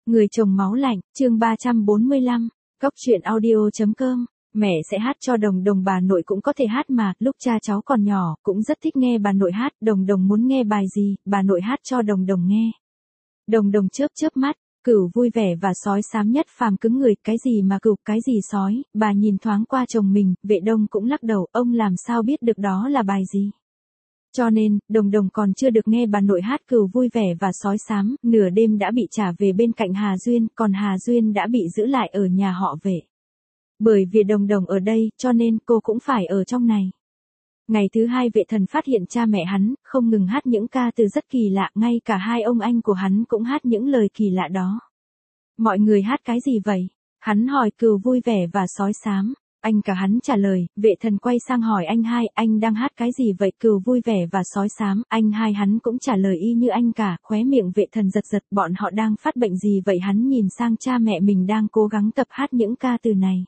Người chồng máu lạnh, chương 345, Cóc truyện audio.com. Mẹ sẽ hát cho Đồng Đồng, bà nội cũng có thể hát mà, lúc cha cháu còn nhỏ, cũng rất thích nghe bà nội hát, Đồng Đồng muốn nghe bài gì, bà nội hát cho Đồng Đồng nghe. Đồng Đồng chớp chớp mắt, Cửu vui vẻ và sói xám nhất phàm cứng người, cái gì mà Cửu, cái gì sói, bà nhìn thoáng qua chồng mình, Vệ Đông cũng lắc đầu, ông làm sao biết được đó là bài gì. Cho nên, Đồng Đồng còn chưa được nghe bà nội hát Cửu vui vẻ và sói xám, nửa đêm đã bị trả về bên cạnh Hà Duyên, còn Hà Duyên đã bị giữ lại ở nhà họ Vệ. Bởi vì Đồng Đồng ở đây, cho nên cô cũng phải ở trong này. Ngày thứ hai Vệ Thần phát hiện cha mẹ hắn, không ngừng hát những ca từ rất kỳ lạ, ngay cả hai ông anh của hắn cũng hát những lời kỳ lạ đó. Mọi người hát cái gì vậy? Hắn hỏi Cửu vui vẻ và sói xám. Anh cả hắn trả lời, Vệ Thần quay sang hỏi anh hai, anh đang hát cái gì vậy? Cửu vui vẻ và sói xám, anh hai hắn cũng trả lời y như anh cả, khóe miệng Vệ Thần giật giật, bọn họ đang phát bệnh gì vậy? Hắn nhìn sang cha mẹ mình đang cố gắng tập hát những ca từ này.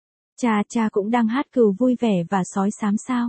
Cha cũng đang hát Cửu vui vẻ và sói xám sao?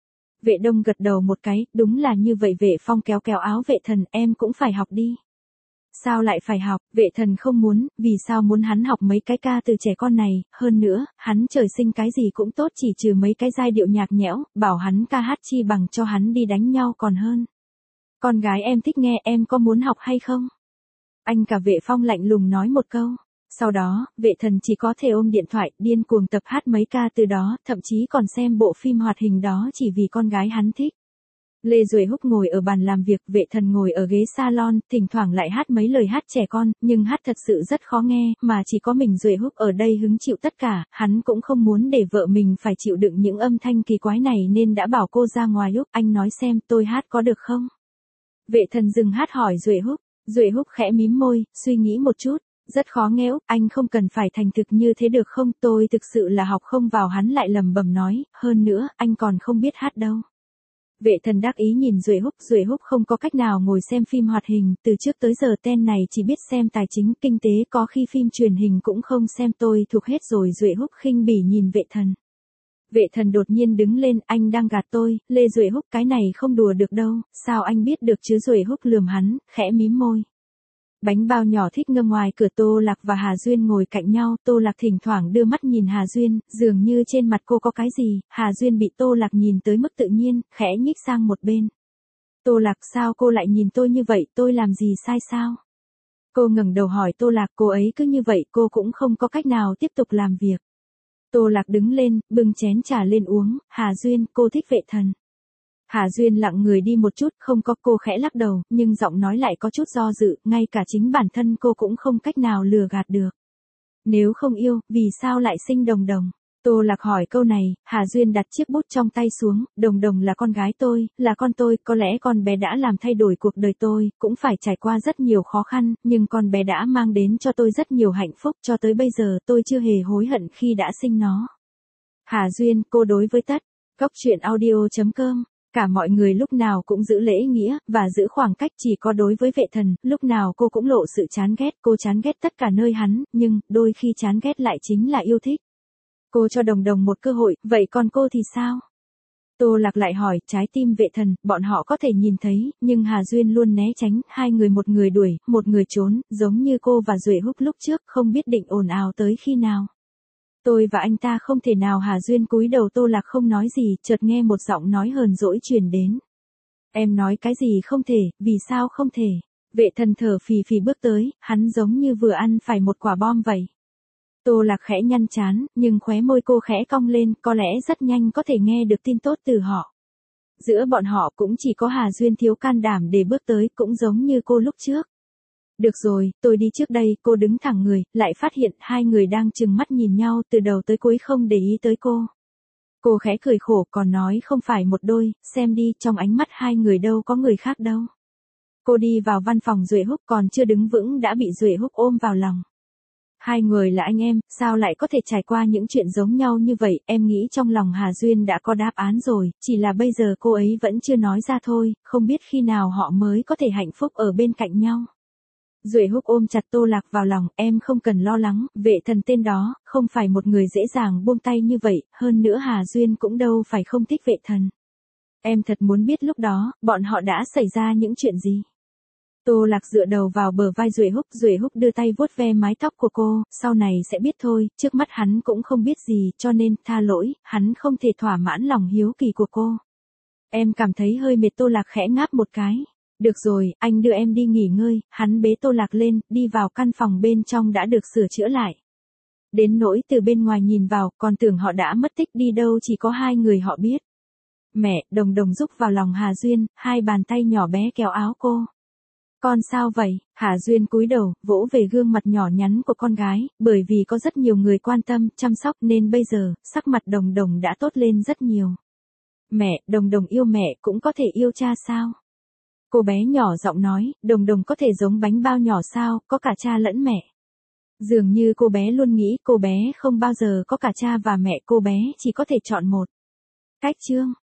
Vệ Đông gật đầu một cái, đúng là như vậy. Vệ Phong kéo kéo áo Vệ Thần, em cũng phải học đi. Sao lại phải học? Vệ Thần không muốn, vì sao muốn hắn học mấy cái ca từ trẻ con này, hơn nữa, hắn trời sinh cái gì cũng tốt chỉ trừ mấy cái giai điệu nhạc nhẽo, bảo hắn ca hát chi bằng cho hắn đi đánh nhau còn hơn. Con gái em thích nghe, em có muốn học hay không? Anh cả Vệ Phong lạnh lùng nói một câu. Sau đó, Vệ Thần chỉ có thể ôm điện thoại, điên cuồng tập hát mấy ca từ đó, thậm chí còn xem bộ phim hoạt hình đó chỉ vì con gái hắn thích. Lê Duệ Húc ngồi ở bàn làm việc, Vệ Thần ngồi ở ghế salon, thỉnh thoảng lại hát mấy lời hát trẻ con, nhưng hát thật sự rất khó nghe, mà chỉ có mình Duệ Húc ở đây hứng chịu tất cả, hắn cũng không muốn để vợ mình phải chịu đựng những âm thanh kỳ quái này nên đã bảo cô ra ngoài lúc, anh nói xem tôi hát có được không? Vệ Thần dừng hát hỏi Duệ Húc khẽ mím môi, suy nghĩ một chút. Rất khó nghe Úc, anh không cần phải thành thực như thế được không, tôi thực sự là học không vào. Hắn lại lẩm bẩm nói, hơn nữa, anh còn không biết hát đâu. Vệ Thần đắc ý nhìn Duệ Húc không có cách nào ngồi xem phim hoạt hình, từ trước tới giờ tên này chỉ biết xem tài chính, kinh tế, có khi phim truyền hình cũng không xem, tôi thuộc hết rồi. Duệ Húc khinh bỉ nhìn Vệ Thần. Vệ Thần đột nhiên đứng lên, anh đang gạt tôi, Lê Duệ Húc cái này không đùa được đâu, sao anh biết được chứ? Duệ Húc lườm hắn, khẽ mím môi. Bánh bao nhỏ thích ngâm ngoài cửa, Tô Lạc và Hà Duyên ngồi cạnh nhau, Tô Lạc thỉnh thoảng đưa mắt nhìn Hà Duyên, dường như trên mặt cô có cái gì, Hà Duyên bị Tô Lạc nhìn tới mức tự nhiên, khẽ nhích sang một bên. Tô Lạc, sao cô lại nhìn tôi như vậy, tôi làm gì sai sao? Cô ngẩng đầu hỏi Tô Lạc, cô ấy cứ như vậy, cô cũng không có cách nào tiếp tục làm việc. Tô Lạc đứng lên, bưng chén trà lên uống, Hà Duyên, cô thích Vệ Thần. Hà Duyên lặng người đi một chút, không có, cô khẽ lắc đầu, nhưng giọng nói lại có chút do dự, ngay cả chính bản thân cô cũng không cách nào lừa gạt được. Nếu không yêu, vì sao lại sinh Đồng Đồng? Tô Lạc hỏi câu này, Hà Duyên đặt chiếc bút trong tay xuống, Đồng Đồng là con gái tôi, là con tôi, có lẽ con bé đã làm thay đổi cuộc đời tôi, cũng phải trải qua rất nhiều khó khăn, nhưng con bé đã mang đến cho tôi rất nhiều hạnh phúc, cho tới bây giờ tôi chưa hề hối hận khi đã sinh nó. Hà Duyên, cô đối với tất, Cóc truyện audio.com. Cả mọi người lúc nào cũng giữ lễ nghĩa, và giữ khoảng cách, chỉ có đối với Vệ Thần, lúc nào cô cũng lộ sự chán ghét, cô chán ghét tất cả nơi hắn, nhưng, đôi khi chán ghét lại chính là yêu thích. Cô cho Đồng Đồng một cơ hội, vậy còn cô thì sao? Tô Lạc lại hỏi, trái tim Vệ Thần, bọn họ có thể nhìn thấy, nhưng Hà Duyên luôn né tránh, hai người một người đuổi, một người trốn, giống như cô và Duệ Húc lúc trước, không biết định ồn ào tới khi nào. Tôi và anh ta không thể nào. Hà Duyên cúi đầu. Tô Lạc không nói gì, chợt nghe một giọng nói hờn dỗi truyền đến. Em nói cái gì không thể, vì sao không thể? Vệ Thần thở phì phì bước tới, hắn giống như vừa ăn phải một quả bom vậy. Tô Lạc khẽ nhăn trán, nhưng khóe môi cô khẽ cong lên, có lẽ rất nhanh có thể nghe được tin tốt từ họ. Giữa bọn họ cũng chỉ có Hà Duyên thiếu can đảm để bước tới, cũng giống như cô lúc trước. Được rồi, tôi đi trước đây, cô đứng thẳng người, lại phát hiện hai người đang trừng mắt nhìn nhau từ đầu tới cuối không để ý tới cô. Cô khẽ cười khổ, còn nói không phải một đôi, xem đi, trong ánh mắt hai người đâu có người khác đâu. Cô đi vào văn phòng Duệ Húc, còn chưa đứng vững đã bị Duệ Húc ôm vào lòng. Hai người là anh em, sao lại có thể trải qua những chuyện giống nhau như vậy? Em nghĩ trong lòng Hà Duyên đã có đáp án rồi, chỉ là bây giờ cô ấy vẫn chưa nói ra thôi, không biết khi nào họ mới có thể hạnh phúc ở bên cạnh nhau. Duệ Húc ôm chặt Tô Lạc vào lòng, em không cần lo lắng, Vệ Thần tên đó, không phải một người dễ dàng buông tay như vậy, hơn nữa Hà Duyên cũng đâu phải không thích Vệ Thần. Em thật muốn biết lúc đó, bọn họ đã xảy ra những chuyện gì. Tô Lạc dựa đầu vào bờ vai Duệ Húc đưa tay vuốt ve mái tóc của cô, sau này sẽ biết thôi, trước mắt hắn cũng không biết gì, cho nên, tha lỗi, hắn không thể thỏa mãn lòng hiếu kỳ của cô. Em cảm thấy hơi mệt. Tô Lạc khẽ ngáp một cái. Được rồi, anh đưa em đi nghỉ ngơi. Hắn bế Tô Lạc lên, đi vào căn phòng bên trong đã được sửa chữa lại. Đến nỗi từ bên ngoài nhìn vào, còn tưởng họ đã mất tích đi đâu, chỉ có hai người họ biết. Mẹ, Đồng Đồng rúc vào lòng Hà Duyên, hai bàn tay nhỏ bé kéo áo cô. Con sao vậy? Hà Duyên cúi đầu, vỗ về gương mặt nhỏ nhắn của con gái, bởi vì có rất nhiều người quan tâm, chăm sóc nên bây giờ, sắc mặt Đồng Đồng đã tốt lên rất nhiều. Mẹ, Đồng Đồng yêu mẹ cũng có thể yêu cha sao? Cô bé nhỏ giọng nói, Đồng Đồng có thể giống bánh bao nhỏ sao, có cả cha lẫn mẹ. Dường như cô bé luôn nghĩ cô bé không bao giờ có cả cha và mẹ, cô bé chỉ có thể chọn một. Cách chương